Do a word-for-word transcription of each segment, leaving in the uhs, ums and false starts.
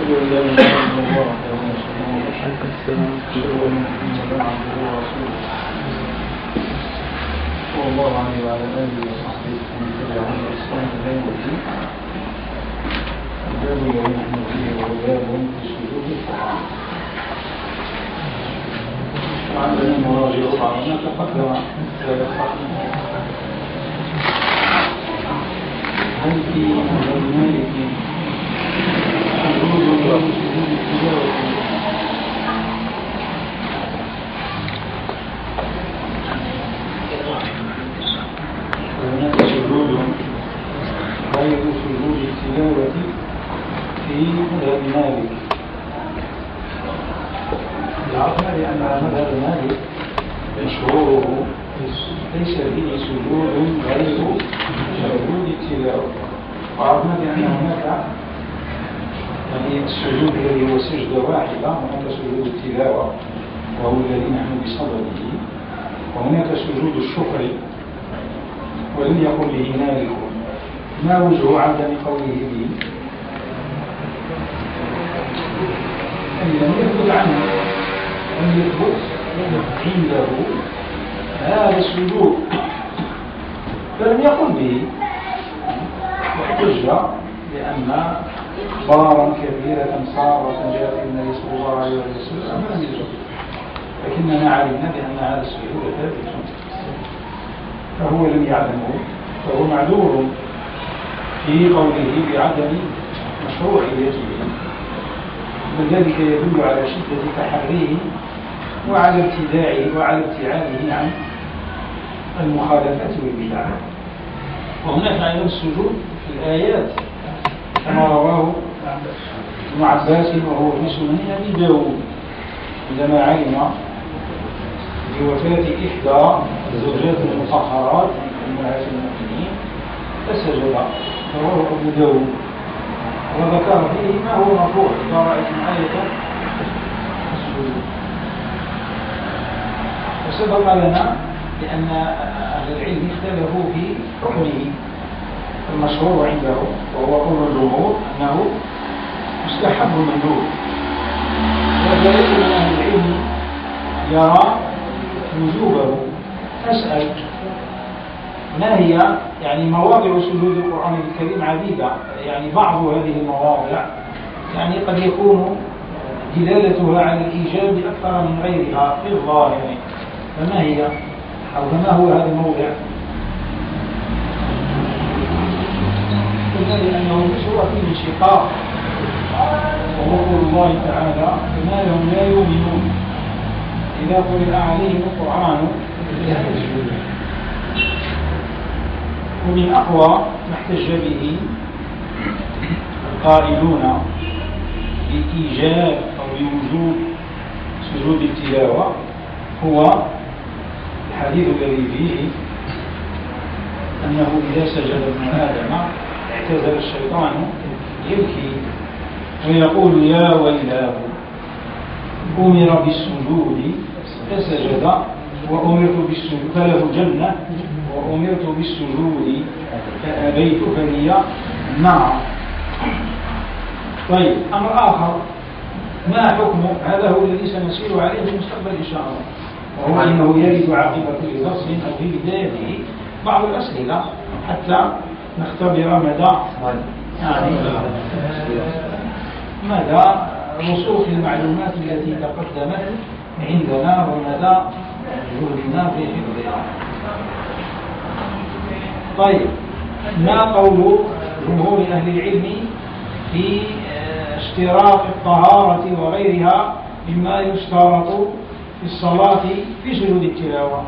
صلى الله عليه وعلى آله وصحبه ومن تبعهم بإحسان إلى يوم الدين. الباب الذي نحن فيه هو باب في سجود القرآن. وعندنا مراجع أخرى تقدم هل في مالك سجود سجود التلاوة هناك سجود غير سجود التلاوة في مذهب مالك. العرفنا لأن مذهب مالك مشهوره ليس فيه سجود غير سجود التلاوة. وعرفنا بأن هناك يعني السجود الذي هو سجدة واحدة، هناك سجود التلاوة وهو الذي نحن بصدده، وهناك سجود الشكر ولم يقل به مالك. ما وجه عدم قوله به؟ أن لم يثبت عنه، لم يثبت عنده هذا السجود فلم يقل به، واحتج لأن بارا كبيرة صارت جاءت النبي صلى الله عليه وسلم فلم يثبت، لكننا علمنا بأن هذا السجود ثابت فهو لم يعلمه، فهو معذور في قوله بعدم مشروعيته، وذلك يدل على شدة تحريه وعلى ابتداعه وعلى ابتعاده عن المخالفات والبدع. وهناك أيضا السجود في الآيات كما رواه ابن عباس وهو في سنن أبي داود عندما علم بوفاة إحدى الزوجات المطهرات من أمهات المؤمنين فسجد، رواه أبو داود وذكر فيه ما هو مرفوع إذا رأيتم آية السجود. وسبق لنا لأن أهل العلم اختلفوا في حكمه. المشهور عنده وهو قول الجمهور أنه مستحب مندوب، وكذلك من أهل العلم يرى وجوبه. أسأل ما هي يعني مواضع سجود القرآن الكريم عديدة، يعني بعض هذه المواضع يعني قد يكون دلالتها على الإيجاب أكثر من غيرها في الظاهر، فما هي أو فما هو هذا الموضع؟ قلنا لأنه بسورة الانشقاق، وهو قول الله تعالى فما لهم لا يؤمنون إذا قرئ عليهم القرآن ومن أقوى ما احتج به القائلون بإيجاب أو بوجوب سجود التلاوة هو الحديث الذي فيه أنه إذا سجد ابن آدم اعتزل الشيطان يبكي ويقول يا ويلاه أمر بالسجود فسجد وأمرت بالسجود فله الجنة وأمرت بالسجود فأبيت فهي النار. طيب أمر آخر، ما حكم هذا هو الذي سنسير عليه في المستقبل إن شاء الله، وهو أنه يرد عقب كل درس أو في بدايته بعض الأسئلة حتى نختبر مدى يعني مدى رسوخ المعلومات التي تقدمت عندنا ومدى جهدنا في حفظها. طيب ما قول جمهور أهل العلم في اشتراط الطهارة وغيرها مما يشترط في الصلاة في سجود التلاوة؟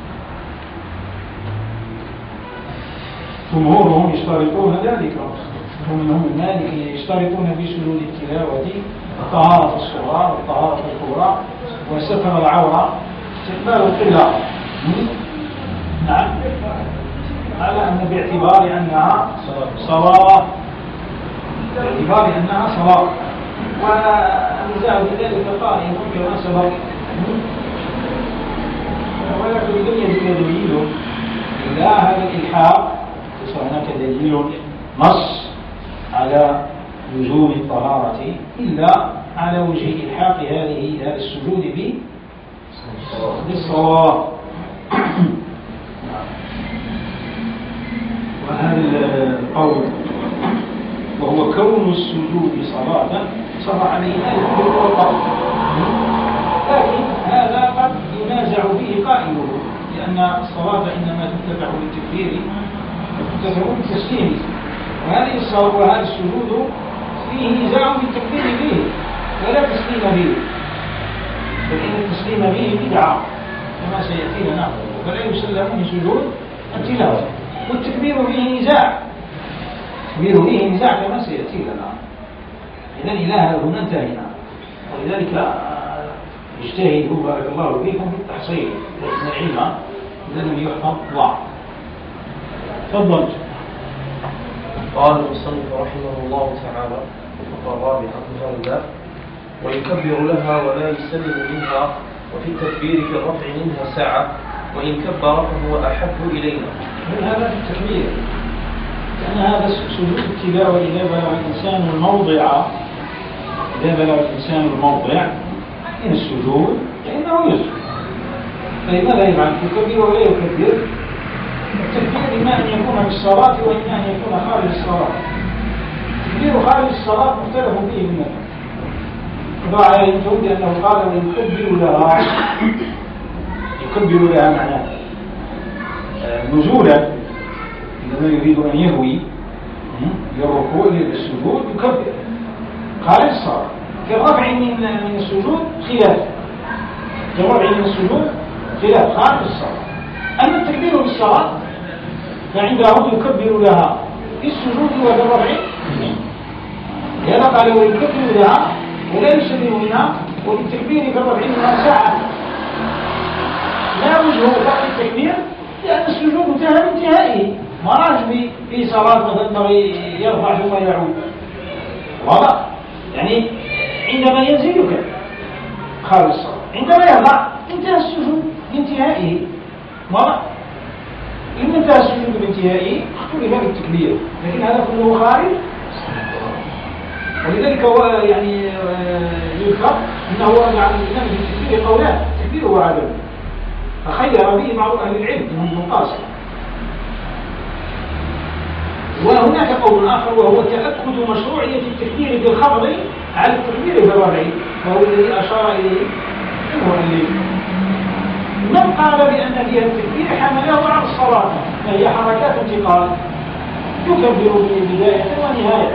جمهورهم يشترطون ذلك، ومنهم المالكية يشترطون في سجود التلاوة طهارة الصغرى والطهارة الكبرى وستر العورة استقبال القبلة. نعم، على أن باعتبار أنها صلاة باعتبار أنها صلاة والنزاع بذلك قائم كما سبق، ولكن لم يجد دليل إلا هذا الإلحاق، ليس هناك دليل نص على لزوم الطهارة إلا على وجه إلحاق هذه هذا السجود بالصلاة. وهذا القول وهو كون السجود صلاة صرح عليه مالك بالقول، لكن هذا قد ينازع به قائله، لأن الصلاة إنما تتبع بالتكبير وتتبع بالتسليم، وهذه الصلاة وهذا السجود فيه نزاع بالتكبير به ولا تسليم به، فإن التسليم به بدعة كما سيأتي لنا، فلا يسلم من سجود التلاوة، والتكبير به نزاع التكبير به نزاع كما سيأتي لنا. إذن إلى هنا انتهينا، ولذلك اجتهدوا بارك الله فيكم في التحصيل، لأن العلم إذا لم يحفظ ضاع. تفضل. قال المصنف رحمه الله تعالى الفقرة الرابعة في هذا الباب: ويكبر لها ولا يسلم منها، وفي التكبير في الرفع منها ساعة، وإن كبر فهو أحب إلينا. من هذا في التكبير، لأن هذا سجود التلاوة إذا بلغ الإنسان الموضع إذا بلغ الإنسان الموضع من السجود فإنه يسجد. فلماذا يفعل يكبر ولا يكبر؟ التكبير إما أن يكون في الصلاة وإما أن يكون خارج الصلاة. التكبير خارج الصلاة مختلف فيه من النبي عليه الجود أنه قال ويكبر لها، يكبر لها معناه نزولا إنما يريد أن يهوي للركوع للسجود يكبر خارج الصلاة. في الرفع من السجود خلاف في الرفع من السجود خلاف خارج الصلاة. أما التكبير بالصلاة فعنده يكبر لها في السجود وفي الرفع، لهذا قال ويكبر لها ولا يسلم منها، وبالتكبير في الرفع منها ساعة. لا وجه فقط التكبير لأن السجود انتهى بانتهائه، ما راج في صلاة مثلا يرفع ثم يعود، واضح؟ يعني عندما ينزل يكبر خارج الصلاة، عندما يرفع انتهى السجود بانتهائه، واضح؟ إن انتهى السجود بانتهائه اختلف بالتكبير، لكن هذا كله خارج. ولذلك هو يعني يذكر أنه يعني الإمام في التكبير قولان: التكبير هو عدم، فخير به بعض أهل العلم من المقاصد. وهناك قول آخر وهو تأكد مشروعية التكبير بالخفض على التكبير بالرفع، وهو الذي أشار إليه المؤلف. من قال بأن فيها التكبير حمله على الصلاة، فهي حركات انتقال يكبر بداية ونهاية،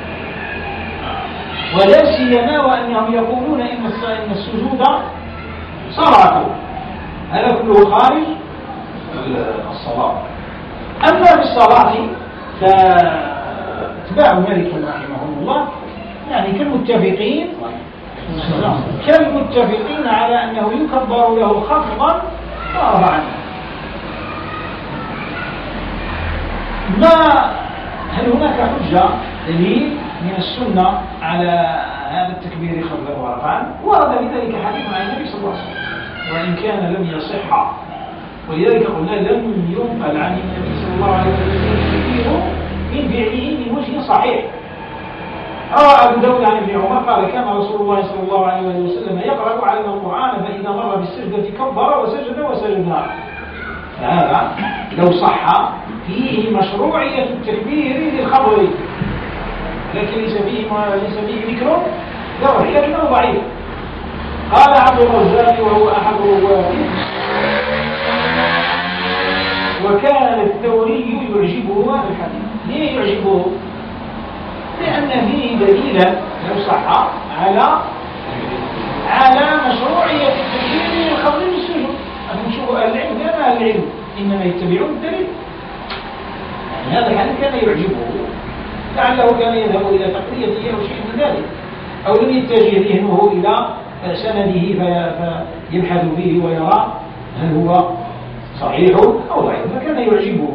ولا سيما وأنهم يقولون إن السجود صلاة، هذا كله خارج الصلاة. أما في الصلاة فاتباع مالك رحمه الله يعني كالمتفقين كالمتفقين على أنه يكبر له خفضا ورفعا. ما هل هناك حجة دليل من السنة على هذا التكبير خفضا ورفعا؟ ورد بذلك حديث عن النبي صلى الله عليه وسلم، وإن كان لم يصح، ولذلك قلنا لم ينقل عن النبي صلى الله عليه وسلم التكبير من فعله من وجه صحيح. روى أبو داود عن ابن عمر قال: كان رسول الله صلى الله عليه وسلم يقرأ علينا القرآن فإذا مر بالسجدة كبر وسجد وسجدنا. فهذا لو صح فيه مشروعية التكبير للخبر، لكن ليس فيه ليس فيه ذكر له، لكنه ضعيف. قال عبد الرزاق وهو أحد الرواة: وكان الثوري يعجبه هذا الحديث. ليه يعجبه؟ لأن فيه دليلا لو صح على على مشروعية التكبير للخبر بالسجود. نشوف أهل العلم لا أهل العلم إنما يتبعون الدليل. يعني هذا الحديث كان يعجبه، لعله كان يذهب إلى تقريته أو شيء من ذلك، أو لم يتجه ذهنه إلى سنده فيبحث فيه ويرى هل هو صحيح أو ضعيف، فكان يعجبه.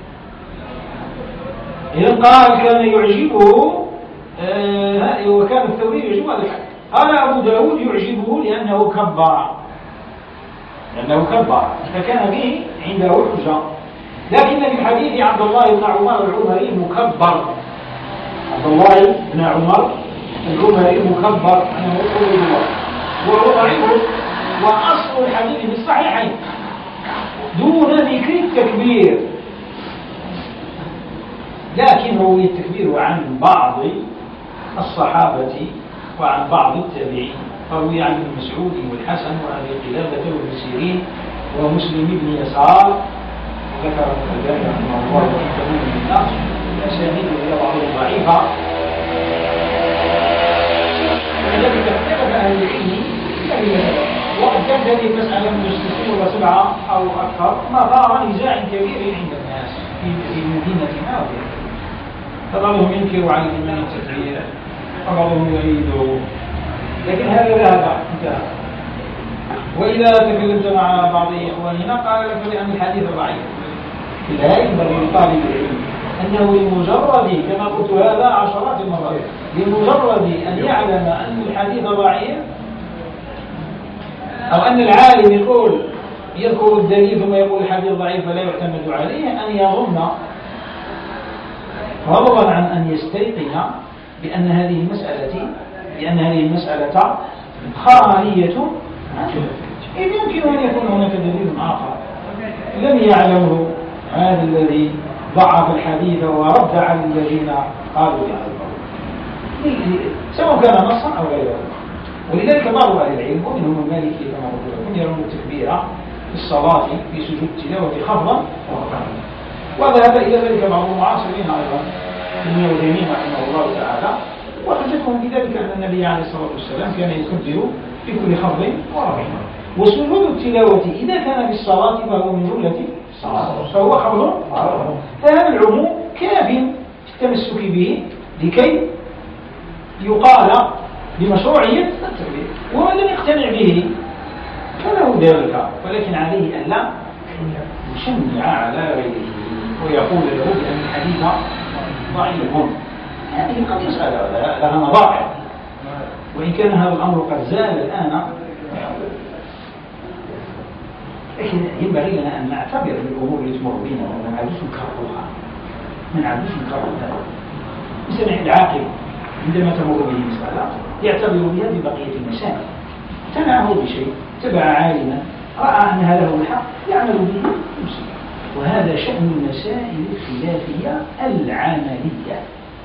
إذا قال كان يعجبه آه وكان الثوري يعجبه هذا الحديث. قال أبو داود يعجبه لأنه كبر لأنه كبر فكان به عنده حجة. لكن في حديث عبد الله بن عمر العمري مكبر، عبد الله بن عمر العمري مكبر أنه رسول الله وهو ضعيف، وأصل الحديث في الصحيحين دون ذكر التكبير، لكن روي التكبير عن بعض الصحابة وعن بعض التابعين، فروي عن ابن مسعود والحسن وأبي قلابة وابن سيرين ومسلم بن يسار، ذكر الألباني رحمه الله في تمام الناس الأسانيد إلى بعضهم ضعيفة. ولذلك اختلف أهل العلم وقد كانت هذه المسألة من ستين ولا سبعة أو أكثر مثار نزاع كبير عند الناس في مدينتنا وغيرها، فبعضهم ينكر على الإيمان التكبير وبعضهم يريده، لكن هذا ذهب انتهى. وإذا تكلمت مع بعض إخواننا قال لك بأن الحديث ضعيف، لا ينبغي لطالب العلم أنه لمجرد كما قلت هذا عشرات المرات لمجرد أن يعلم أن الحديث ضعيف أو أن العالم يقول يذكر الدليل ثم يقول الحديث ضعيف فلا يعتمد عليه، أن يظن فضلا عن أن يستيقن بأن هذه المسألة بأن هذه المسألة خالية، إذ يمكن أن يكون هناك دليل آخر لم يعلمه هذا الذي ضعف الحديث ورد على الذين قالوا بهذا القول، سواء كان نصا أو غيره. ولذلك بعض أهل العلم ومنهم المالكي كما قلت لكم يرون التكبير في الصلاة في سجود التلاوة خفضا ورفعا، وذهب إلى ذلك بعض المعاصرين أيضا ابن عثيمين رحمه الله تعالى، وحجتهم بذلك أن النبي عليه الصلاة والسلام كان يكبر في كل خفض ورفع، وسجود التلاوة إذا كان في الصلاة فهو من جملة الصلاة فهو خفض ورفع، فهذا العموم كاف في التمسك به لكي يقال بمشروعية التكبير، ومن لم يقتنع به فله ذلك، ولكن عليه أن لا يشنع على غيره ويقول له بأن الحديث ضعيف. هذه قد يسأل لها مضاعف، وإن كان هذا الأمر قد زال الآن، لكن ينبغي لنا أن نعتبر بالأمور اللي تمر بنا وما نعرفش نكررها ما نعرفش نكررها. مثلا العاقل عندما تمر به مسألة يعتبر بها ببقية المسائل، تنعه بشيء، تبع عالما رأى أن هذا هو الحق يعمل به يمسك، وهذا شأن المسائل الخلافية العملية.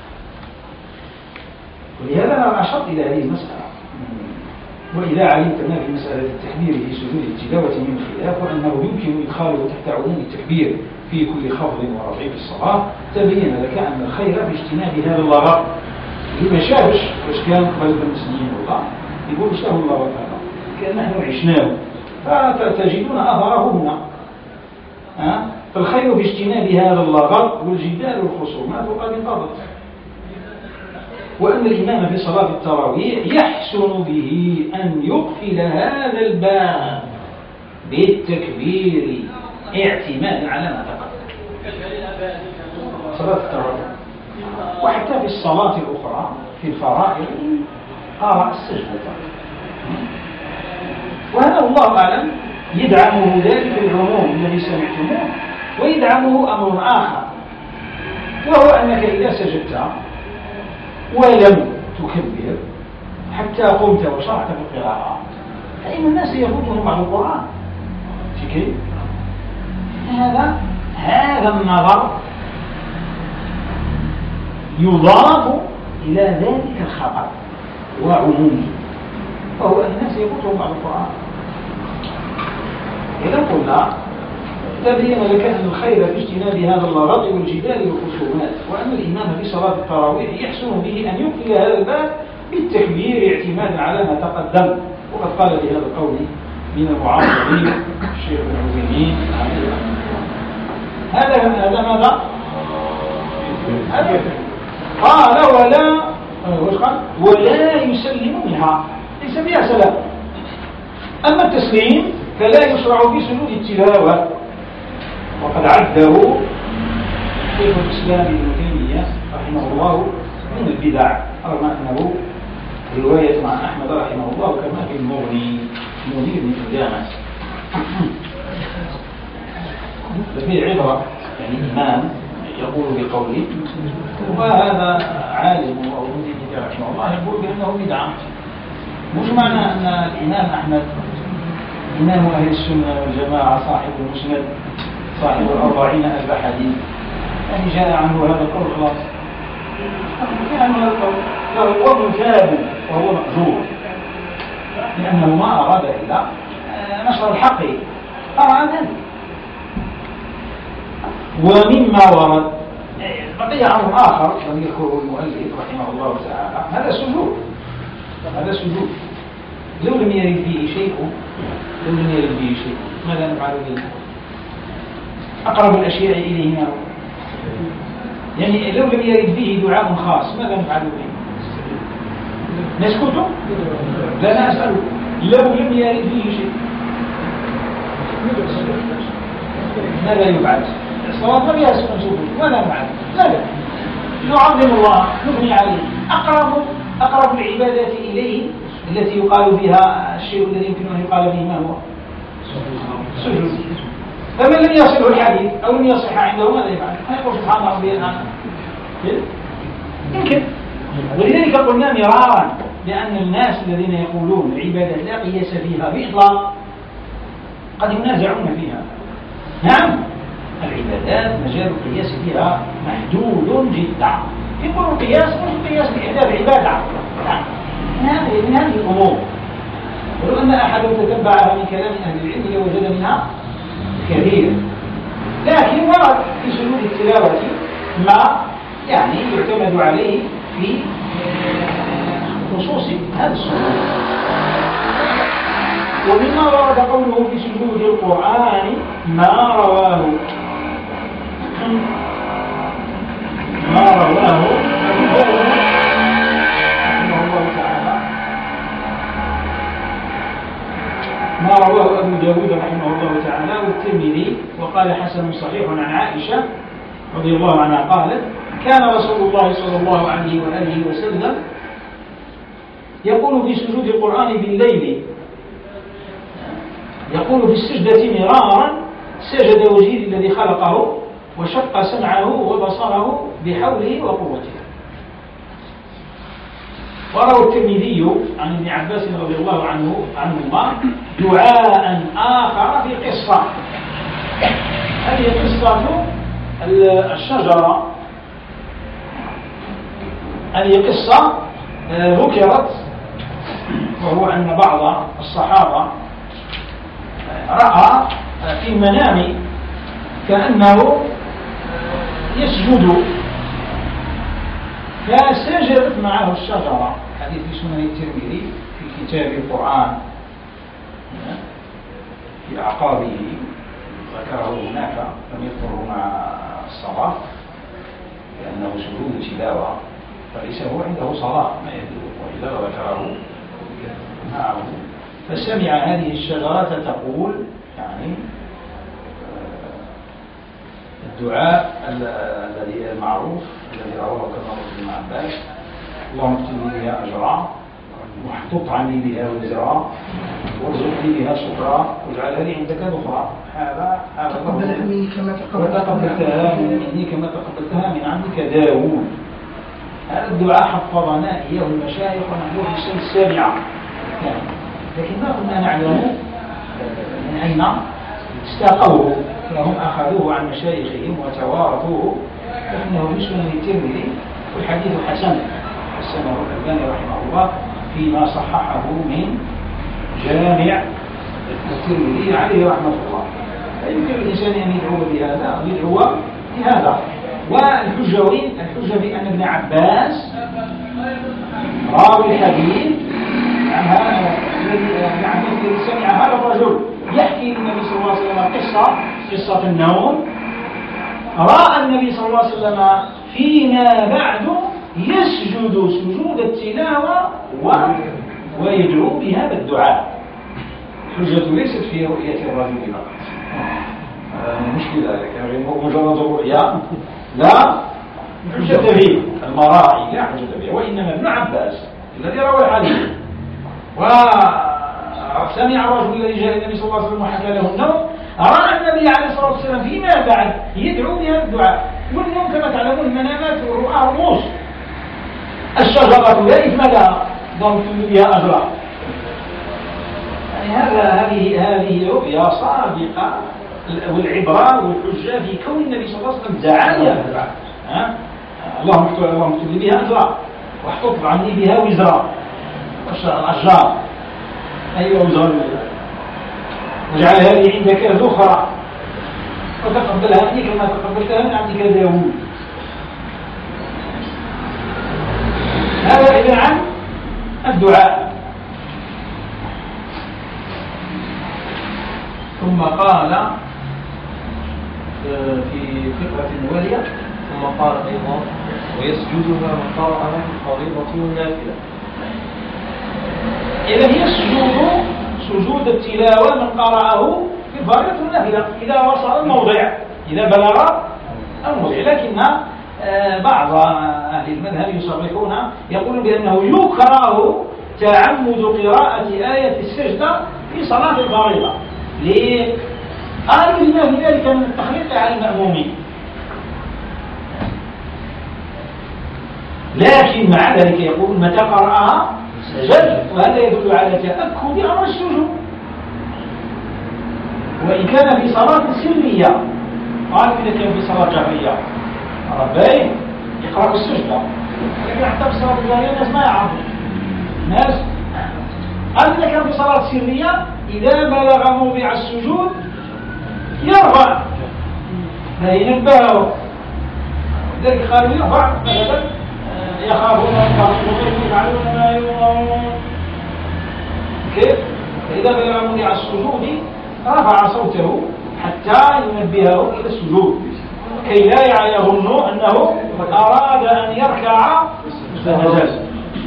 ولهذا أنا أشرت إلى هذه المسألة، وإذا علمت ما في مسألة التكبير في سجود التلاوة من خلاف وأنه يمكن إدخاله تحت عموم التكبير في كل خفض ورفع في الصلاة، تبين لك أن الخير في اجتناب هذا اللغط. اللي ما شافش واش كان قبل خمس سنين والله يقول ايش له اللغط هذا، كان نحن عشناه فتجدون أثره هنا. أه؟ فالخير في اجتناب هذا اللغط والجدال والخصومات وقد انقضت، وأن الإمام في صلاة التراويح يحسن به أن يقفل هذا الباب بالتكبير اعتمادا على ما تقدم صلاة التراويح. وحتى في الصلاة الأخرى في الفرائض قرأ السجدة، وهذا الله أعلم يدعمه ذلك العموم الذي سمعتموه، ويدعمه أمر آخر، وهو أنك إذا سجدت ولم تكبر حتى قمت وشرعت في القراءة فإن الناس يفوتهم بعض القرآن في كيف؟ هذا هذا النظر يضاف إلى ذلك الخطر وعمومه، وهو أن الناس يفوتهم بعض القرآن. إذا قلنا تبين لك أن الخير في اجتناب هذا اللغط والجدال والخصومات، وأن الإمام في صلاة التراويح يحسن به أن يقفل هذا الباب بالتكبير اعتمادا على ما تقدم، وقد قال بهذا القول من المعاصرين الشيخ ابن عثيمين هذا هذا ماذا؟ قال ولا ولا يسلم منها، ليس بها سلام. أما التسليم فلا يشرع في سجود التلاوة، وقد عده شيخ الإسلام ابن تيمية رحمه الله من البدع، رغم أنه رواية عن أحمد رحمه الله كما في المغني منير بن قدامة. ففي عبرة، يعني إمام يقول بقوله، وهذا عالم أو مدين رحمه الله يقول بأنه بدعة. مش معنى أن الإمام أحمد إمام أهل السنة والجماعة صاحب المسند صاحب الأربعين ألف حديث يعني جاء عنه هذا القول خلاص، يعني هذا القول فهو مجاب وهو مأجور، لأنه ما أراد إلا نشر الحق أراد. ومما ورد بقي أمر آخر لم يذكره المؤلف رحمه الله تعالى، هذا السجود. هذا السجود لو لم يرد فيه شيء لو لم يرد فيه شيء ماذا نفعل به؟ أقرب الأشياء إليه ما هو؟ يعني لو لم يرد فيه دعاء خاص ماذا نفعل به؟ نسكت؟ لا لا أسألك، لو لم يرد فيه شيء ماذا يفعل؟ الصلاة ما فيها سجود، ماذا نفعل؟ ماذا؟ نعظم الله، نبني عليه. أقرب أقرب العبادات إليه التي يقال بها الشيء الذي يمكن أن يقال به ما هو؟ سجود. فمن لم يصله الحديث أو لم يصح عنده ماذا يفعل؟ يقول سبحان ربي الأعلى. يمكن. ولذلك قلنا مرارا بأن الناس الذين يقولون العبادة لا قياس فيها بإطلاق قد ينازعون فيها. نعم، العبادات مجال القياس فيها محدود جدا. يقول القياس مش قياس بإحداث عبادة، نعم، من هذه الأمور. ولو أن أحد تتبعها من كلام أهل العلم لوجد منها كثير، لكن ورد في سجود التلاوة ما يعني يعتمد عليه في خصوص هذا السجود. ومما ورد قوله في سجود القرآن ما رواه ما رواه رحمه الله تعالى ما رواه أبو داود رحمه الله تعالى والترمذي وقال حسن صحيح عن عائشة رضي الله عنها قالت كان رسول الله صلى الله عليه وآله وسلم يقول في سجود القرآن بالليل، يقول في السجدة مرارا سجد وجهي الذي خلقه وشق سمعه وبصره بحوله وقوته. وروى الترمذي عن ابن عباس رضي الله عنه عنهما دعاء آخر في قصة، هذه قصة الشجرة، هذه قصة ذكرت، وهو أن بعض الصحابة رأى في المنام كأنه يسجد فسجدت معه الشجرة. حديث في سنن الترمذي في كتاب القرآن في أعقابه ذكره هناك، لم يذكره مع الصلاة لأنه سجود تلاوة فليس هو عنده صلاة ما يدل، وإذا ذكره معه فسمع هذه الشجرة تقول يعني الدعاء الذي المعروف الذي رواه كما ابن عباس اللهم اكتب لي بها أجرا واحطط عني بها وزرا وارزقني بها شكرا واجعلها لي عندك ذخرا. هذا هذا تقبلها مني كما تقبلتها مني كما تقبلتها من عبدك داوود. هذا الدعاء حفظنا إياه المشايخ ونحن في السنة السابعة، لكن ما كنا نعلم من أين استاقوه، فهم أخذوه عن مشايخهم وتوارثوه، لكنه في سنن الترمذي والحديث حسن حسنه الألباني رحمه الله فيما صححه من جامع الترمذي عليه رحمة الله. فيمكن الإنسان أن يدعو بهذا أو يدعو بهذا. والحجة وين؟ الحجة بأن ابن عباس راوي الحديث عن هذا الذي سمع هذا الرجل يحكي للنبي صلى الله عليه وسلم قصة قصة النوم، رأى النبي صلى الله عليه وسلم فيما بعد يسجد سجود التلاوة و... ويدعو بهذا الدعاء. الحجة ليست في رؤية الرجل فقط، مشكلة غير مجرد الرؤيا، لا حجة به المراعي لا حجة به، وإنما ابن عباس الذي روى الحديث وسمع الرجل الذي جاء النبي صلى الله عليه وسلم وحكى له النوم، رأى النبي عليه الصلاة والسلام فيما بعد يدعو بهذا الدعاء، والنوم كما تعلمون المنامات والرؤى رموز. الشجرة لا إثم لها ضمن بها أجرا. يعني هذا هذه هذه رؤيا صادقة والعبرة والحجة في كون النبي صلى الله عليه وسلم دعاني أجرا. ها اللهم اكتب اللهم اكتب لي بها أجرا واحفظ عني بها وزرا. الأشجار أيها وزر واجعل هذه عندك ذخرا وتقبلها مني كما تقبلتها من عبدك داوود. هذا إذن عن الدعاء. ثم قال في فقرة والية ثم قال أيضا ويسجدها من قرأها في الفريضة والنافلة. إذا هي السجود سجود التلاوة من قرأه في الفريضة والنافلة إذا وصل الموضع، إذا بلغ الموضع. لكن بعض أهل المذهب يصرحون يقولون بأنه يكره تعمد قراءة آية السجدة في صلاة الفريضة. ليه؟ قالوا لما في ذلك من التخليط على المأمومين. لكن مع ذلك يقول متى قرأها سجد، وهذا يدل على تأكد أمر السجود. وإن كان في صلاة سرية، قال إذا كان في صلاة جهرية ربين يقرأ السجدة، لكن حتى في صلاة الجهرية الناس ما يعرفون. الناس قال إذا كان في صلاة سرية إذا بلغ موضع السجود يرفع، لا ينبهه. لذلك قالوا يرفع مثلا يخافون يفعلون ما يؤمرون. كيف؟ فإذا بلغ موضع السجود رفع صوته حتى ينبهه إلى السجود كي لا يظن أنه أراد أن يركع فنجز.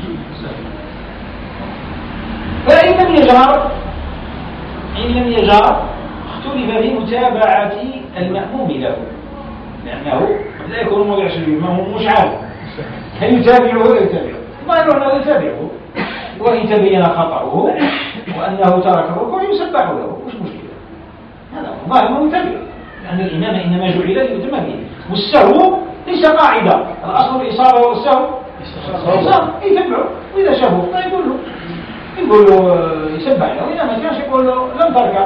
فإن لم يجهر إن لم يجهر اختلف في متابعة المأموم له، لأنه لا يكون موضع سجود المأموم مش عارف هل يتابعه ولا يتابعه. ما يقول أنه يتابعه، وإن تبين خطأه وأنه ترك الركوع يسبح له، مش مشكلة. هذا ظاهر أنه يتابعه، لأن الإمام إنما جعل ليتم به. والسهو ليس قاعدة، الأصل الإصابة والسهو إصابة يتبعه، وإذا شافه ما يقول له يقول له يسبح له، وإذا ما كانش يقول له لم تركع.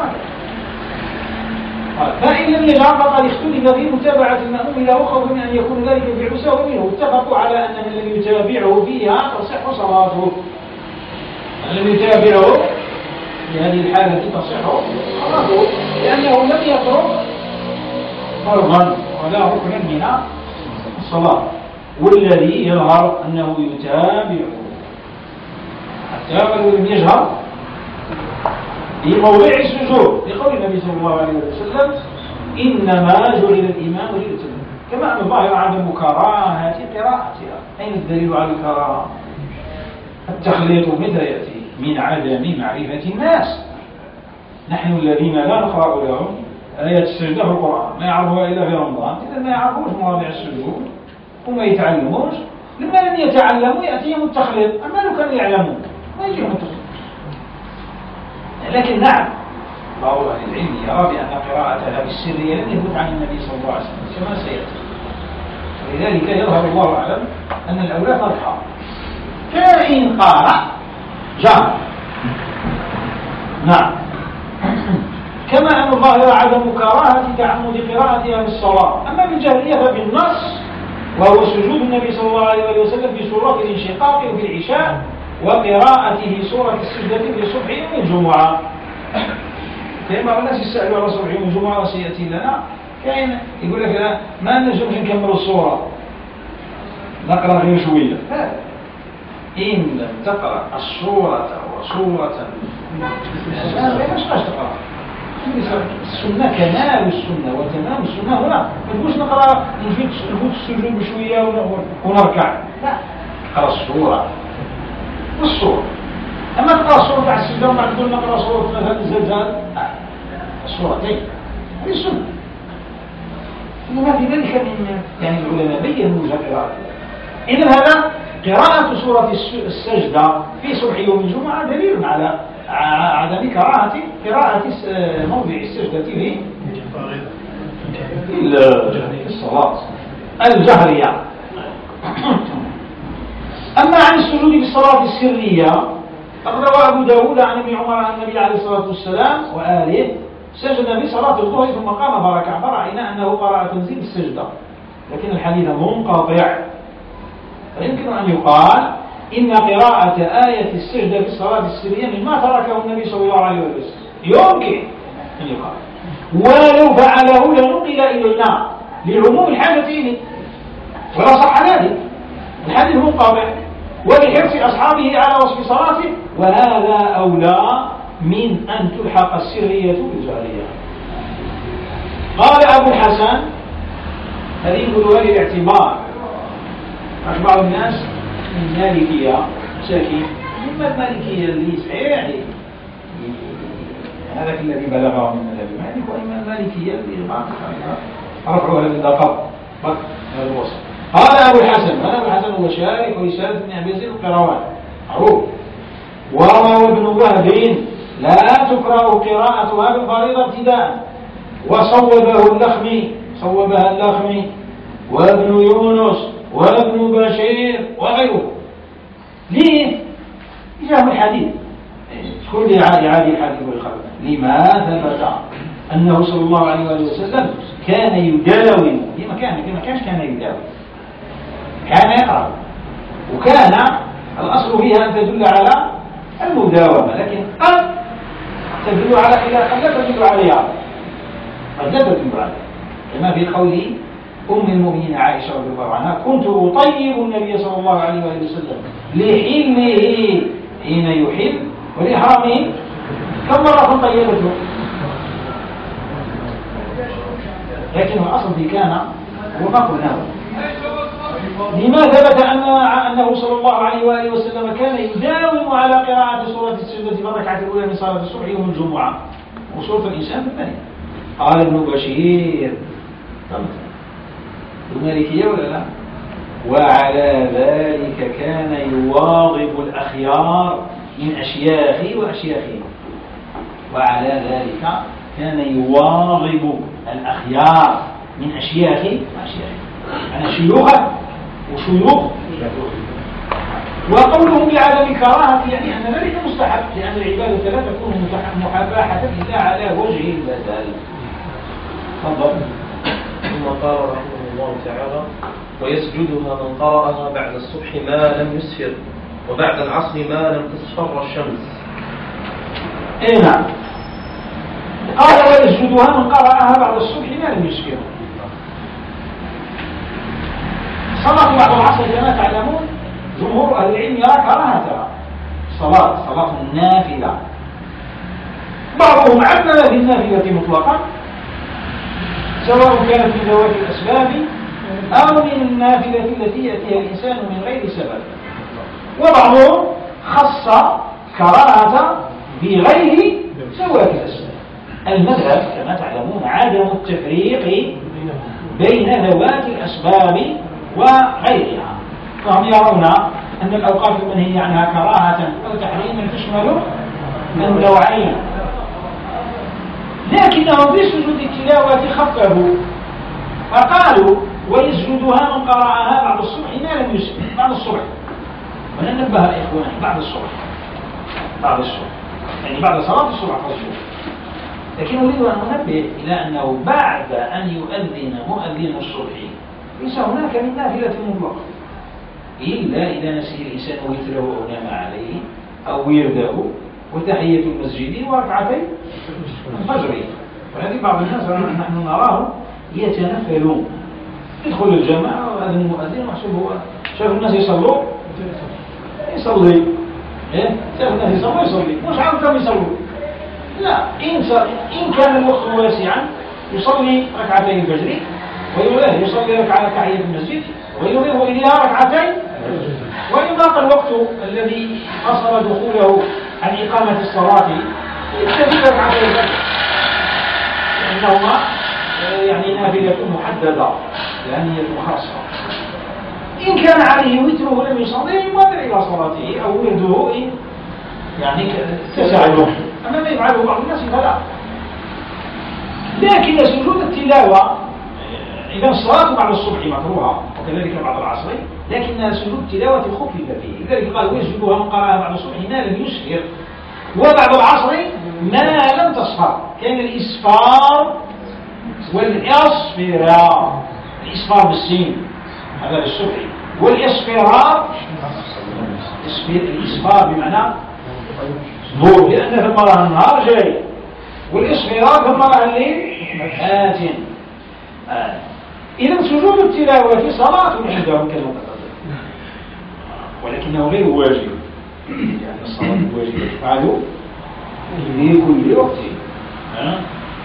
فإن لم يجعل فقد اختلف في متابعة المأموم له خوفا من أن يكون ذلك فعل سهو منه. اتفقوا على أن من لم يتابعه فيها تصح صلاته. من لم يتابعه في هذه الحالة تصح صلاته، لأنه لم يترك فرضا ولا ركنا من الصلاة. والذي يظهر أنه يتابعه حتى ولو لم يجهر في موضع السجود، لقول النبي صلى الله عليه وسلم إنما جعل الإمام ليؤتم، كما أن الظاهر عدم كراهة قراءتها. أين الدليل على الكراهة؟ التخليط متى يأتي؟ من عدم معرفة الناس. نحن الذين لا نقرأ لهم آيات السجدة في القرآن ما يعرفوها إلا في رمضان، إذا ما يعرفوش مواضع السجود وما يتعلموش. لما لم يتعلموا يأتيهم التخليط، أما لو كانوا يعلمون ما يجيهم التخليط. لكن نعم بعض أهل العلم يرى بأن قراءتها بالسرية لم يثبت عن النبي صلى الله عليه وسلم كما سيأتي، ولذلك يظهر الله أعلم أن الأولى تركها. فإن قارأ جاء نعم، كما أن الظاهر عدم كراهة تعمد قراءتها بالصلاة. أما بالجهرية فبالنص، وهو سجود النبي صلى الله عليه وسلم في سورة الانشقاق وفي العشاء، وقراءته سورة السجدة في صبح يوم الجمعة. كما الناس يسألوا على صبح يوم الجمعة وسيأتي لنا كاين يقول لك لا ما نجمش نكمل الصورة نقرأ غير شوية. إن لم تقرأ الصورة وصورة لا لا مش تقرأ السنة كمال السنة وتمام السنة. هنا ما تقولش نقرأ نفوت السجود بشوية ونركع، لا نقرأ الصورة والصورة. أما تقرأ الصورة تاع السجدة وما تقول نقرأ صورة مثلا الزلزال، الصورتين هذه السنة. إنما في ذلك من يعني العلماء بينوا وجه قراءتها. إذن هذا قراءة سورة السجدة في صبح يوم الجمعة دليل على عدم كراهة قراءة موضع السجدة في الصلاة الجهرية. أما عن السجود بالصلاة السرية روى أبو داود عن ابن عمر عن النبي عليه الصلاة والسلام وآله سجد في صلاة الظهر ثم قام فركع، فرأينا أنه قرأ تنزيل السجدة، لكن الحديث منقطع، فيمكن أن يقال إن قراءة آية السجدة في الصلاة السرية مما تركه النبي صلى الله عليه وسلم، يمكن أن يقال، ولو فعله لنقل إلينا لعموم الحاجة إليه، ولا صح ذلك، الحديث منقطع ولحرص أصحابه على وصف صلاته، وهذا أولى من أن تلحق السرية بالجهرية. قال أبو الحسن، هذه نقولها للاعتبار، بعض الناس من المالكية مساكين، إما المالكية اللي صحيح هذاك الذي بلغه من مذهب مالك، وإما المالكية اللي رفعوها بالدقة هذا الوصف. قال أبو الحسن، هذا أبو الحسن هو شارك ورسالة ابن أبي زيد القيروان معروف. وروى ابن وهب لا تكره قراءتها بالفريضة ابتداء، وصوبه اللخمي صوبها اللخمي وابن يونس وابن بشير وغيره. ليه؟ جاء الحديث كل يعادي الحديث والخبر. لما ثبت أنه صلى الله عليه وسلم كان يداوم، لما كان كما كانش كان يداوم، كان يقرأ، وكان الأصل فيها أن تدل على المداومة، لكن قد تدل على إذا قد لا تدل عليها، قد لا تدل عليها، كما في قول أم المؤمنين عائشة رضي الله عنها: كنت أطيب النبي صلى الله عليه وسلم لحلمه حين يحل ولإحرامه كم مرة طيبته، لكن الأصل في كان هو ما قلناه. لما ثبت أن أنه صلى الله عليه وآله وسلم كان يداوم على قراءة سورة السجدة في الركعة الأولى من صلاة الصبح يوم الجمعة وسورة الإنسان في الثانية. قال ابن بشير المالكية ولا لا؟ وعلى ذلك كان يواظب الأخيار من أشياخه وأشياخه. وعلى ذلك كان يواظب الأخيار من أشياخه وأشياخه، أنا شيوخه وشيوخ. وقولهم بعدم كراهة يعني أن ذلك مستحب، لأن العبادة لا تكون محاباحة إلا على وجه البدل. تفضل. ثم قال رحمه الله تعالى: ويسجدها من قرأها بعد الصبح ما لم يسفر، وبعد العصر ما لم تصفر الشمس. اي نعم. قال ويسجدها من قرأها بعد الصبح ما لم يسفر. صلاة بعد العصر كما تعلمون جمهور أهل العلم يرى كراهتها، صلاة صلاة النافلة. بعضهم عمم في النافلة مطلقا سواء كانت من ذوات الأسباب أو من النافلة التي يأتيها الإنسان من غير سبب، وبعضهم خص كراهة بغير ذوات الأسباب. المذهب كما تعلمون عدم التفريق بين ذوات الأسباب وغيرها، فهم يرون أن الأوقات المنهي عنها كراهة أو تحريما تشمل النوعين، لكنهم في سجود التلاوة خففوا فقالوا ويسجدها من قرأها بعد الصبح ما لم يسجد بعد الصبح. وننبه إخواني بعد الصبح بعد الصبح يعني بعد صلاة الصبح فالصبح. لكن أريد أن أنبه إلى أنه بعد أن يؤذن مؤذن الصبح ليس هناك من نافلة مطلقة، إلا إذا نسي الإنسان وتره أو نام عليه أو ورده وتحية المسجد وركعتي الفجر. وهذه بعض الناس نحن نراه يتنفلون، يدخل الجماعة وأذن المؤذن محسوب هو شاف الناس يصلوا يصلي، إيه شاف الناس يصلوا يصلي، مش عارف كم يصلوا. لا، إن إن كان الوقت واسعا يصلي ركعتي الفجر ويراه يصلي ركعة تحية المسجد ويراه إليها ركعتين، وإن ضاق الوقت الذي قصر دخوله عن إقامة الصلاة يكتفي بركعتي الفجر، لأنهما يعني نافلة محددة لأنية خاصة. إن كان عليه وتره لم يصلي يبادر إلى صلاته أو ورده إن يعني تساعده، أما ما يفعله بعض الناس فلا. لكن سجود التلاوة إذا الصلاة بعد الصبح مكروهة وكذلك بعد العصر، لكن سجود التلاوة خفف فيه، لذلك قال ويسجدها من قرأها بعد الصبح ما لم يسفر، وبعد العصر ما لم تصفر. كان الإسفار والإصفرار، الإسفار بالسين هذا للصبح، والإصفرار الإسفار بمعنى ظهور، لأن ثم راه النهار جاي، والإصفرار ثم راه الليل آت. آه. إذا سجود التلاوة صلاة عندهم كما تقدم، ولكنه غير واجب، يعني الصلاة الواجبة تفعل في كل وقت. آه.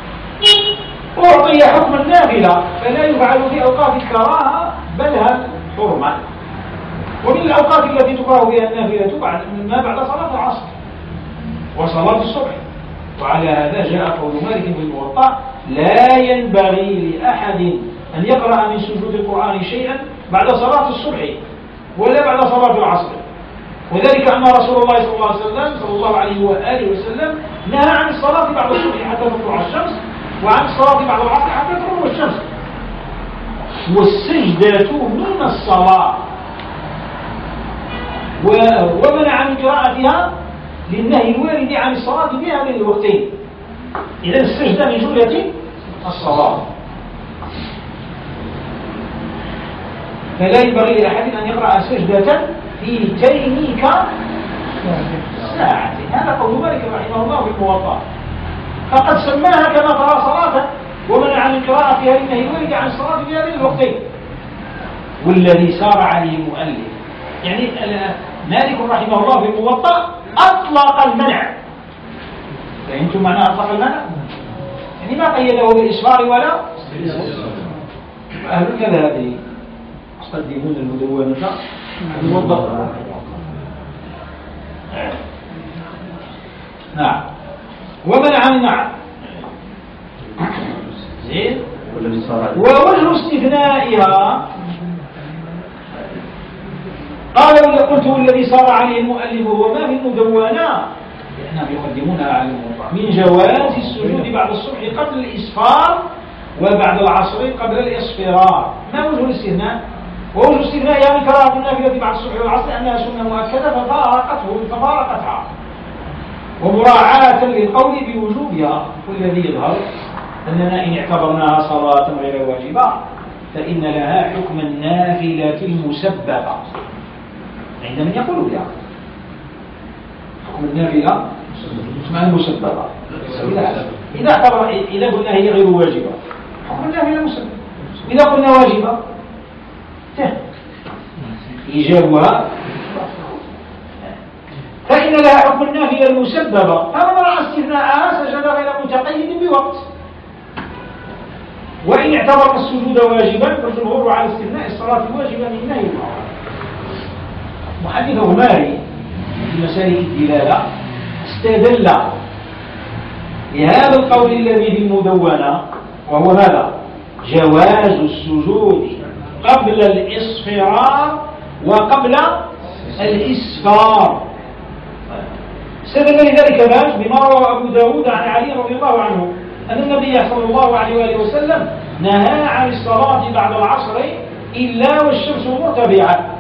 أعطي حكم النافلة فلا يفعل في أوقات الكراهة بل هل حرمة، ومن الأوقات التي تكره فيها النافلة بعد ما بعد صلاة العصر وصلاة الصبح. وعلى هذا جاء قول مالك في الموطأ لا ينبغي لأحد أن يقرأ من سجود القرآن شيئا بعد صلاة الصبح ولا بعد صلاة العصر، وذلك أن رسول الله صلى الله عليه وسلم صلى الله عليه وآله وسلم نهى عن الصلاة بعد الصبح حتى تطلع الشمس، وعن الصلاة بعد العصر حتى تغرب الشمس. والسجدة من الصلاة، ومنع من قراءتها للنهي الوارد عن الصلاة بهذين الوقتين. إذا السجدة من جملة الصلاة، فلا ينبغي لأحد أن يقرأ سجدة في تيميك ساعة. هذا قول مالك رحمه الله في الموطأ، فقد سماها كما ترى صلاة، ومنع من قراءتها للنهي الوارد عن الصلاة بهذين الوقتين. والذي سار عليه المؤلف، يعني مالك رحمه الله في الموطأ أطلق المنع. فهمتم معنى أطلق المنع؟ يعني ما قيده بالإسفار ولا أهل الكذاب يقدمون المدونة الموضحة. نعم. ومنع من نعم زين. ووجه استثنائها قال قلت الذي صار عليه المؤلف وما في المدونة، لأنهم يقدمونها على الموضوع من جواز السجود بعد الصبح قبل الإسفار وبعد العصر قبل الإصفرار. ما وجه الاستثناء؟ ووجه الاستثناء يعني كراهة النافلة بعد الصبح والعصر أنها سنة مؤكدة ففارقته ففارقتها، ومراعاة للقول بوجوبها. والذي يظهر أننا إن اعتبرناها صلاة غير واجبة فإن لها حكم النافلة المسبقة عند من يقول بها. حكم النافلة اسمها المسبقة. إذا اعتبر إذا قلنا هي غير واجبة حكم النافلة مسبقة، إذا قلنا واجبة إيجابها فإن لها حكم النافلة المسببة، فمن رأى استثناءها سجد غير متقيد بوقت. وإن اعتبر السجود واجبا فالجمهور على استثناء الصلاة الواجبة من نهي المعروف. محدث غماري في مسالك الدلالة استدل لهذا القول الذي في المدونة، وهو ماذا؟ جواز السجود قبل الإصفرار وقبل الإسفار. استدل لذلك باش بما روى أبو داود عن علي رضي الله عنه أن النبي صلى الله عليه وآله وسلم نهى عن الصلاة بعد العصر إلا والشمس مرتفعة.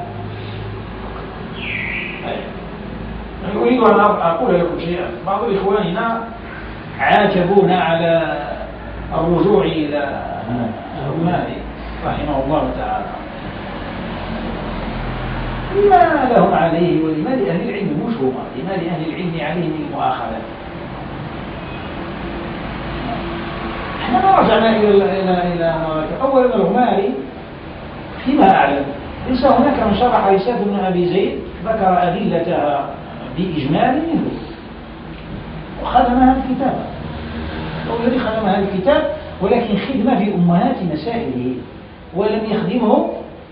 أريد أن أقول لكم شيئا. بعض إخواننا عاتبونا على الرجوع إلى مالك رحمه الله تعالى، ما لهم عليه ولما لأهل العلم مش هما، لما لأهل العلم عليهم المؤاخذة. احنا ما رجعنا إلى إلى إلى أولا الغماري فيما أعلم ليس هناك من شرح رسالة ابن أبي زيد ذكر أدلتها بإجمال منه وخدمها الكتاب، هو الذي خدمها الكتاب، ولكن خدمة في أمهات مسائله ولم يخدمه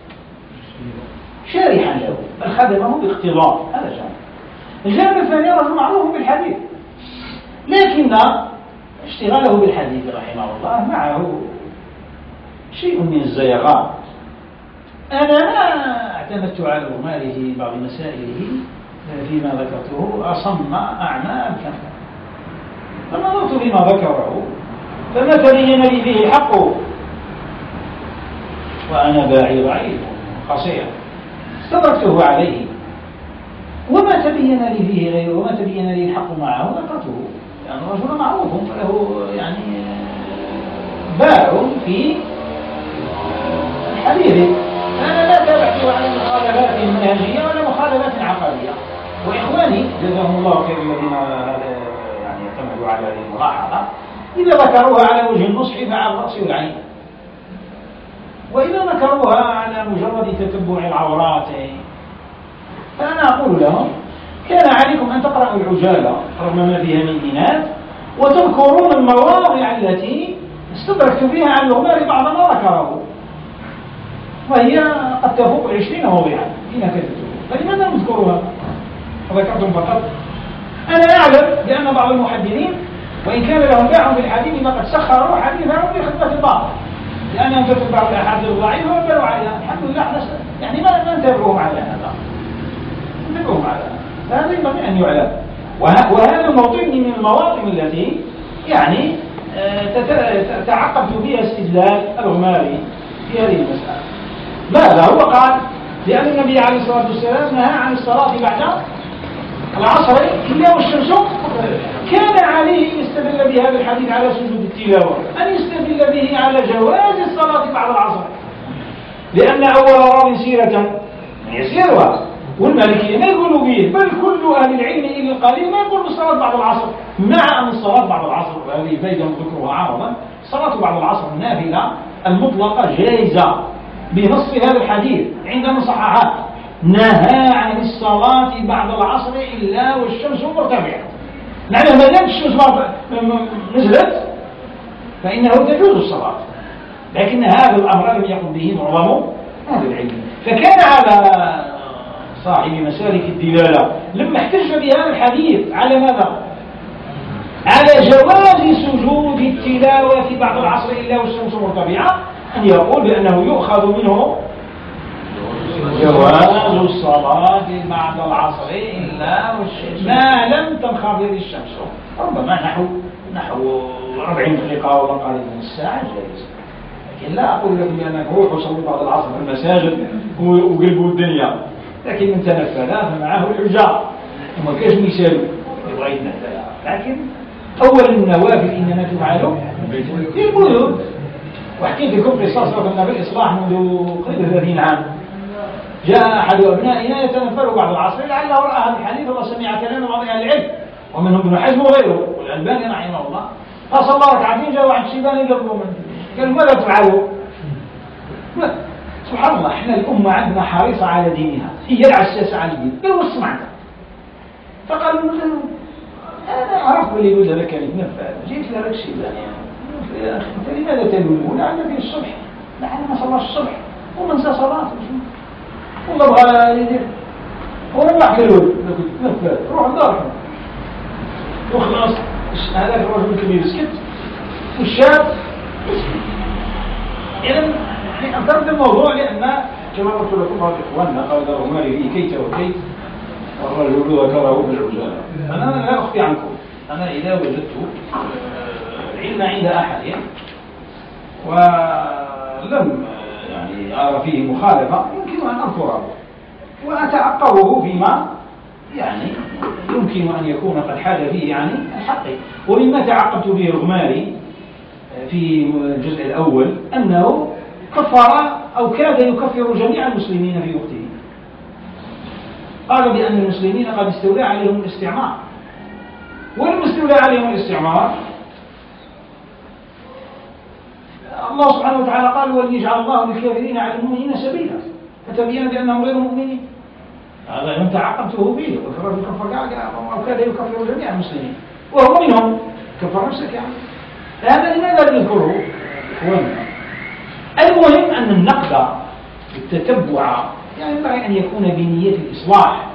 شارحا له بل خدمه باقتضاء. هذا جانب. الجانب الثاني رجل معروف بالحديث، لكن اشتغاله بالحديث رحمه الله معه شيء من الزيغان. أنا ما اعتمدت على الغماري في بعض مسائله فيما ذكرته أصم أعمى كفر، فنظرت فيما ذكره فما تبين لي فيه حقه وأنا باعي ضعيف قصير استدركته عليه وما تبين لي فيه غيره وما تبين لي الحق معه ذكرته، يعني رجل معروف له يعني باع في الحديث. أنا لا تابعته على مخالفات منهجية ولا مخالفات عقدية. وإخواني جزاهم الله خير الذين يعني اعتمدوا على هذه الملاحظة إذا ذكروها على وجه النصح فعلى الرأس والعين، وإذا ذكروها على مجرد تتبع العورات فأنا أقول لهم كان عليكم أن تقرأوا العجالة رغم ما فيها من إناث وتذكرون المواضع التي استدركت فيها عن الغمار بعض ما ذكره، وهي قد تفوق عشرين موضعا في نكتته، فلماذا نذكرها وذكرتم فقط؟ أنا أعلم بأن بعض المحدثين وإن كان لهم باع في الحديث فقد سخروا حديثهم في خدمة الباطل، لأنهم تتبعوا الأحاديث الضعيفة وبلوا عليها. الحمد لله احنا يعني ما ما نتابعهم على هذا، نتابعهم على هذا، هذا ينبغي أن يعلم. وهذا موطن من المواطن التي يعني تعقبت فيها استدلال الغماري في هذه المسألة. ماذا هو قال؟ لأن النبي عليه الصلاة والسلام نهى عن الصلاة بعد العصر إلا والشمس. كان عليه أن يستدل بهذا الحديث على سجود التلاوة أن يستدل به على جواز الصلاة بعد العصر، لأن أول راو سيرة يسيرها، والمالكية ما يقولوا به، بل كل أهل العلم إلا القليل ما يقول بالصلاة بعد العصر، مع أن الصلاة بعد العصر وهذه فائدة ذكرها عرضا، الصلاة بعد العصر النافلة المطلقة جائزة بنص هذا الحديث عند المصححات، نهى عن الصلاة بعد العصر إلا والشمس مرتفعة. معنى ما دام الشمس نزلت فإنه تجوز الصلاة، لكن هذا الأمر لم يقم به معظم أهل العلم. فكان على صاحب مسالك الدلالة لما احتج بهذا الحديث على ماذا؟ على جواز سجود التلاوة بعد العصر إلا والشمس مرتفعة، أن يقول بأنه يؤخذ منه جواز الصلاة بعد العصر إلا والشمس ما لم تنخفض الشمس، ربما نحو نحو أربعين دقيقة ولا قريب من الساعة جائز. لكن لا أقول لكم بأنك روحوا صلوا بعد العصر في المساجد وقلبوا الدنيا، لكن من تنفذ فمعه الحجة وما كاش مثال يبغى يتنفذ. لكن أول النوافل إنما تفعل في البيوت. وحكيت لكم قصص وكنا بالإصلاح منذ قريب ثلاثين عام، جاء أحد أبنائنا يتنفل بعد العصر لعله رأى هذا الحديث وسمع كلام بعض أهل العلم ومنهم ابن حزم وغيره والألباني رحمه الله، فصلى ركعتين جاء واحد شيباني يطلب منه قال ماذا تفعلوا؟ سبحان الله، احنا الأمة عندنا حريصة على دينها، هي العساسة على الدين، قالوا وش سمعت؟ فقالوا له أنا أعرف اللي يقول هذا كان يتنفل، جيت لك شيباني يا أخي أنت لماذا تلومون؟ لعل في الصبح، لعل ما صلاش الصبح ومنسى صلاته والله بغى يدير وربح كالول نفذ روح داركم وخلاص. هذاك الرجل الكبير سكت والشاب اسكت. إذن أثرت الموضوع لأن كما قلت لكم بعض إخواننا قال الغماري فيه كيت وكيت والرجل ذكره بالعجالة. أنا لا أخفي عنكم، أنا إذا وجدت العلم عند أحد ولم يعني أرى فيه مخالفة يمكن أن أذكره وأتعقبه فيما يعني يمكن أن يكون قد حاد فيه يعني الحق. ومما تعقبت به الغماري في الجزء الأول أنه كفر أو كاد يكفر جميع المسلمين في وقته، قال بأن المسلمين قد استولى عليهم الاستعمار، ولم استولى عليهم الاستعمار الله سبحانه وتعالى قال ولن يجعل الله للكافرين على المؤمنين سبيلا، فتبين بأنهم غير مؤمنين. هذا من تعقبته به والرجل كفر أو كاد يكفر جميع المسلمين وهو منهم، كفر نفسك يعني. هذا لماذا نذكره؟ المهم أن النقد التتبع يعني ينبغي أن يكون بنية الإصلاح،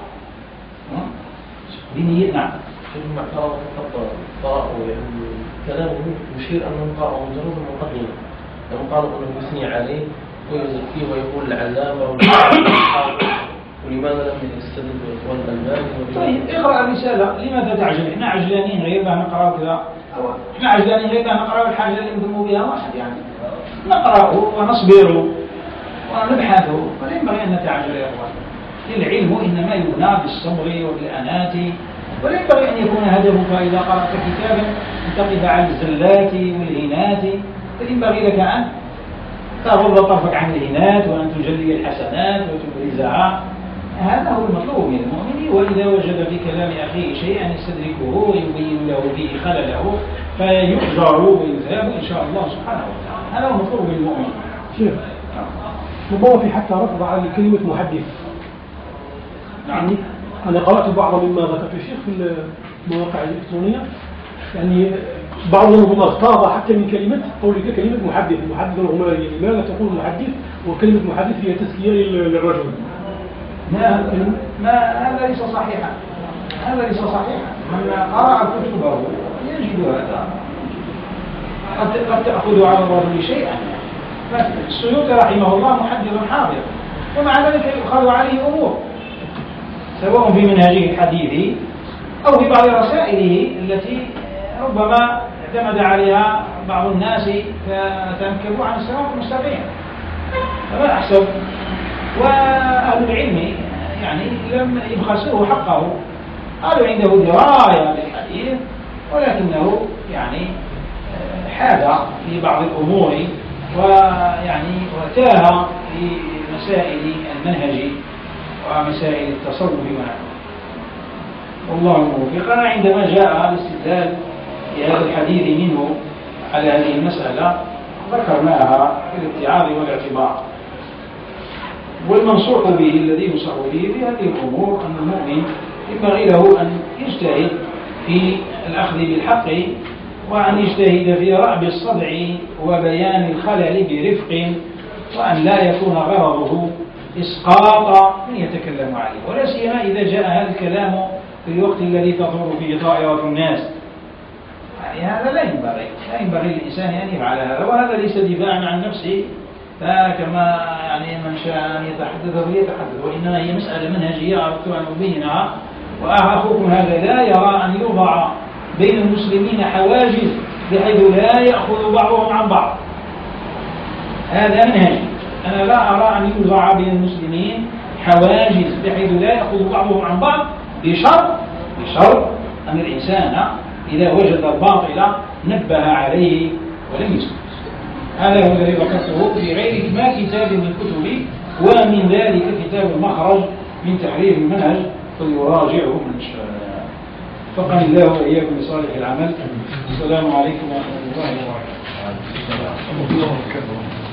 بنية نعم. مع قراءة يعني كلامه يشير أنه قرأ مجرد المقدمة، لما قال أنه يثني عليه ويزكيه ويقول العلامة ولماذا لم يستدل بإخوان الألباني. طيب اقرأ الرسالة، لماذا تعجل؟ احنا عجلانين غير ما نقرأ كذا، احنا عجلانين غير ما نقرأ الحاجة اللي نذموا بها واحد يعني نقرأه ونصبره ونبحث، ولا ينبغي أن نتعجل يا أخوان. العلم إنما يبنى بالصبر وبالأنات، ولا ينبغي أن يكون هدفك إذا قرأت كتابا أن تقف على الزلات والهنات، بل ينبغي لك أن تغض طرفك عن الهنات وأن تجلي الحسنات وتبرزها. هذا هو المطلوب من المؤمن، وإذا وجد في كلام أخيه شيئا يستدركه ويبين له فيه خلله فيحجر ويثاب إن شاء الله سبحانه وتعالى. هذا هو المطلوب من المؤمن. شيخ، ربما في حتى رفض على كلمة محدث. يعني أنا قرأت بعض مما ذكرت الشيخ في المواقع الإلكترونية، يعني بعضهم اغتاظ حتى من كلمة قولك كلمة محدث، محدث الغماري، لماذا تقول محدث وكلمة محدث هي تزكية للرجل؟ ما ما هذا ليس صحيحا، هذا ليس صحيحا. من قرأ كتبه يجد هذا، قد قد تأخذ على الرجل شيئا. السيوطي رحمه الله محدث حاضر، ومع ذلك يؤخذ عليه أمور سواء في منهجه الحديثي أو في بعض رسائله التي ربما اعتمد عليها بعض الناس فتنكبوا عن الصراط المستقيم. فما أحسب. وأهل العلم يعني لم يبخسوه حقه، قالوا عنده دراية بالحديث ولكنه يعني حاد في بعض الأمور ويعني وتاه في مسائل المنهج ومسائل التصوف معه. والله الموفق. أنا عندما جاء الاستدلال بهذا الحديث منه على هذه المسألة ذكرناها في الاتعاظ والاعتبار. والمنصوح به الذي ينصح به في هذه الأمور أن المؤمن ينبغي له أن يجتهد في الأخذ بالحق، وأن يجتهد في رأب الصدع وبيان الخلل برفق، وأن لا يكون غرضه إسقاط من يتكلم عليه، ولا سيما إذا جاء هذا الكلام في الوقت الذي تدور فيه طائرة الناس. يعني هذا لا ينبغي، لا ينبغي للإنسان أن يفعل هذا، وهذا ليس دفاعا عن نفسه فكما يعني من شاء أن يتحدث فليتحدث، وإنما هي مسألة منهجية أردت أن أبينها. وأخوكم هذا لا يرى أن يوضع بين المسلمين حواجز بحيث لا يأخذ بعضهم عن بعض. هذا منهجي، أنا لا أرى أن يوضع بين المسلمين حواجز بحيث لا يأخذ بعضهم عن بعض، بشرط بشرط أن الإنسان إذا وجد الباطل نبه عليه ولم يسكت. هذا هو الذي ذكرته في غير ما كتاب من كتبي، ومن ذلك كتاب المخرج من تحرير المنهج فليراجعه من شاء. فقني الله وإياكم لصالح العمل. السلام عليكم ورحمة الله وبركاته.